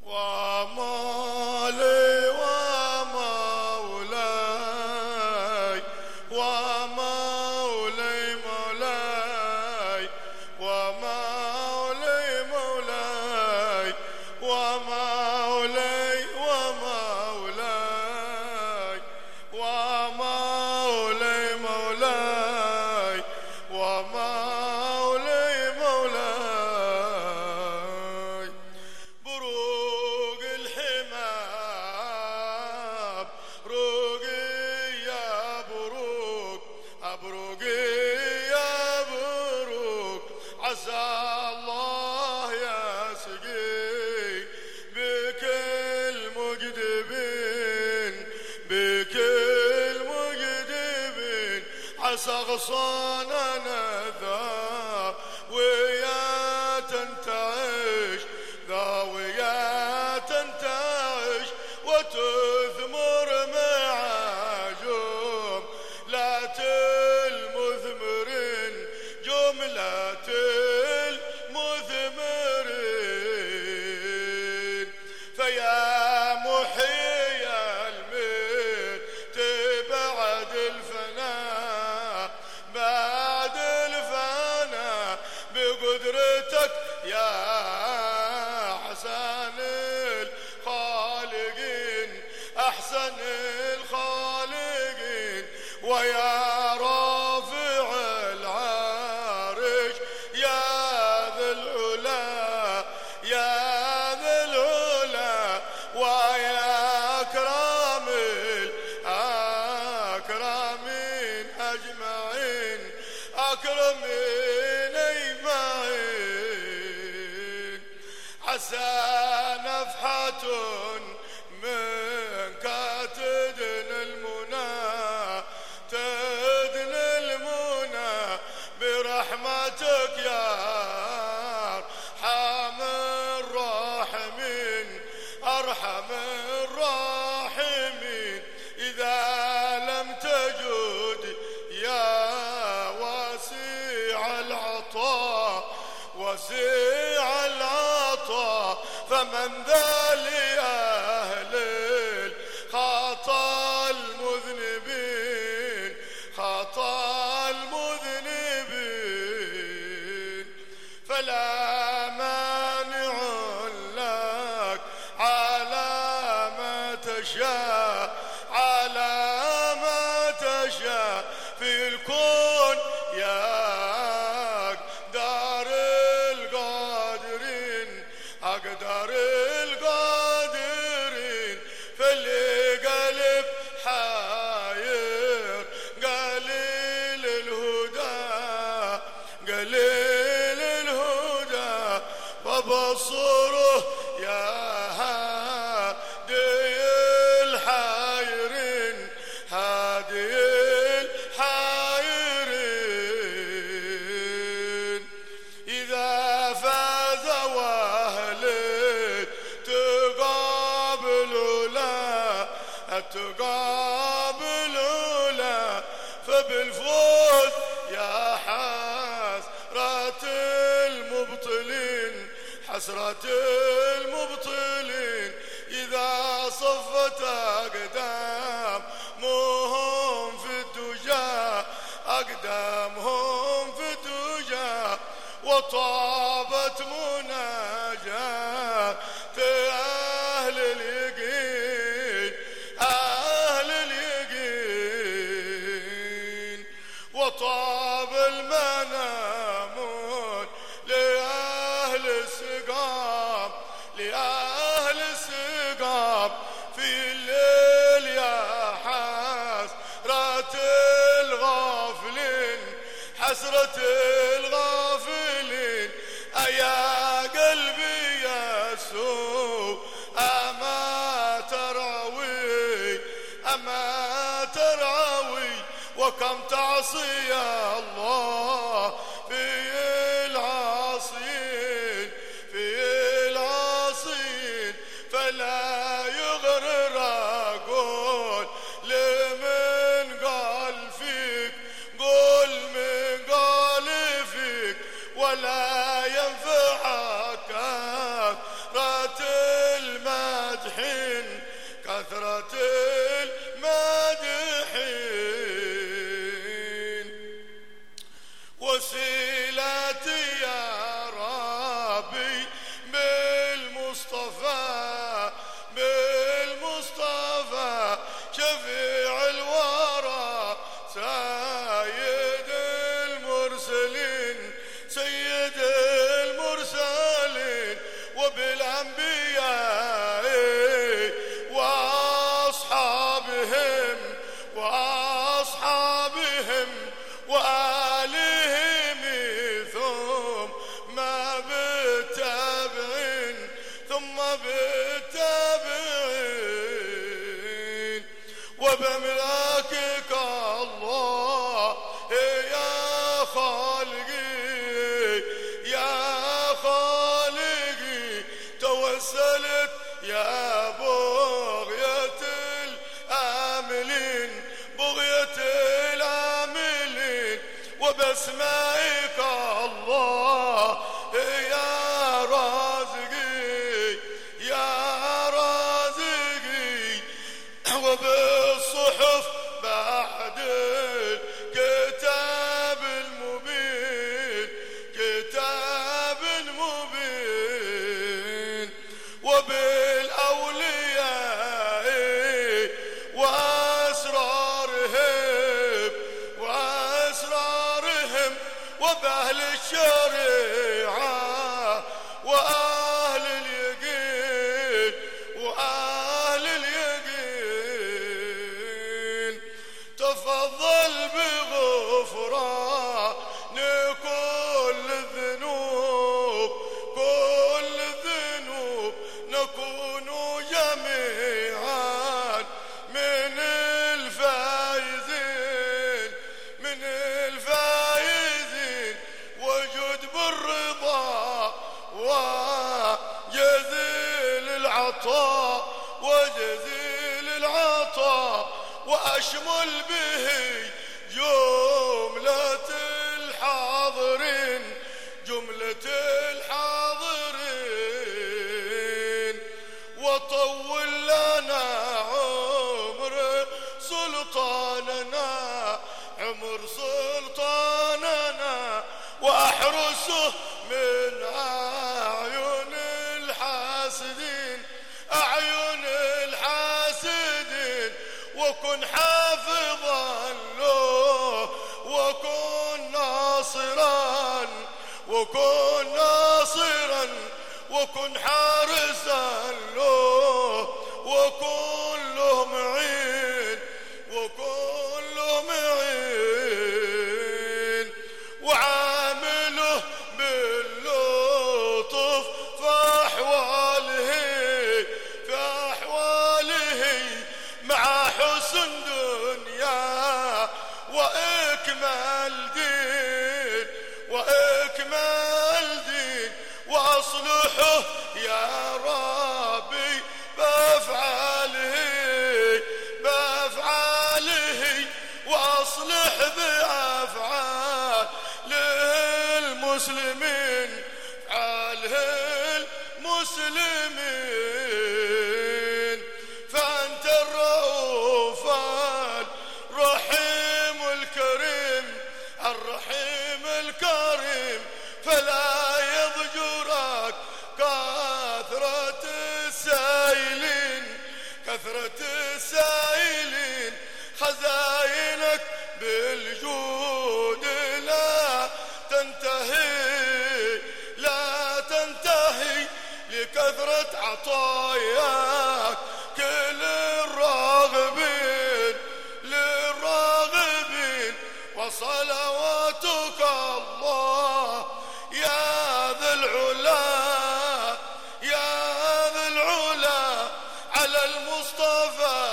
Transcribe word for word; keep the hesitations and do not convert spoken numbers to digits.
ومالي ومولاي ومولي مولاي ومولي مولاي ومولي ومولاي ومولي مولاي ومولي مولاي بروق الحمام بروقي يا بروق أبروقي يا بروق عسى الله يسقي بكل مجدبين بكل مجدبين عسى غصاننا ذا ويا تنتعش ذا ويا تنتعش وتثمر معاجم لا المثمرين جملة المثمرين فيا محيي الميت بعد الفناء بعد الفناء بقدرتك يا حسن الخالقين أحسن الخالقين ويا رافع العرش يا ذا العلا يا ذا العلا ويا أكرم الأكرمين أجمعين أكرمين أجمعين عسى نفحة منك تدن المنى تدن المنى برحمتك يا أرحم الراحمين أرحم الراحمين إذا لم تجد يا واسع العطاء واسع العطاء فمن ذا لأهل الخطا المذنبين خطا المذنبين فلا مانع لك على ما تشاء على ما تشاء في الكون يا أقدر القادرين أقدر القادرين فاللي قلب حاير قليل الهدى قليل الهدى فبصره يا هادي الحايرين هادي الحايرين إذا فاز واهل تقابل لا تقابل لا فبالفوز يا حسرة المبطلين حسرة المبطلين إذا صفت أقدامهم في الدجى أقدامهم في الدجى وطابت مناجاة أهل اليقين أهل اليقين وطاب المنامون لأهل السقام لأهل السقام في الليل يا حسرة الغافلين حسرة الغافلين أيا قلبي يسوع أما ترعوي أما ترعوي وكم تعصي يا الله في العاصين في العاصين فلا يغرر أقول لمن قال فيك قول من قال فيك ولا ينفعك كثرة للتابعين وبأملاكك الله يا خالقي يا خالقي توسلت يا بغية الآملين بغية الآملين وباسمائك الله يا رازقي يا رازقي وبالصحف بعد الكتاب المبين كتاب مبين وبالأولياء وأسرارهم وأسرارهم وبأهل الشريعة وأهل اليقين وأهل اليقين تفضل بغفران كل الذنوب كل الذنوب نكون جميعا من الفائزين من الفائزين وجد بالرضا وجزيل العطاء وجزيل العطاء وأشمل به جملة الحاضرين جملة الحاضرين وطول لنا عمر سلطاننا عمر سلطاننا وأحرسه من أعين الحاسدين أعين الحاسدين وكن حافظا له وكن ناصرا وكن ناصرا وكن حارسا له وكن له معين وكن له معين وعامله باللطف في أحواله في أحواله مع حسن دنيا وإكمال دين وإكمال دين وأصلحه يا ربي بأفعاله بأفعاله وأصلح بأفعال للمسلمين أفعاله المسلمين فأنت الرؤوف الرحيم الكريم الرحيم الكريم فلا يضجرك كثرة السائلين كثرة السائلين خزائنك بالجود لا تنتهي لا تنتهي لكثرة عطاياك كل الراغبين للراغبين وصلواتك الله يا ذا العلا يا ذا العلا على المصطفى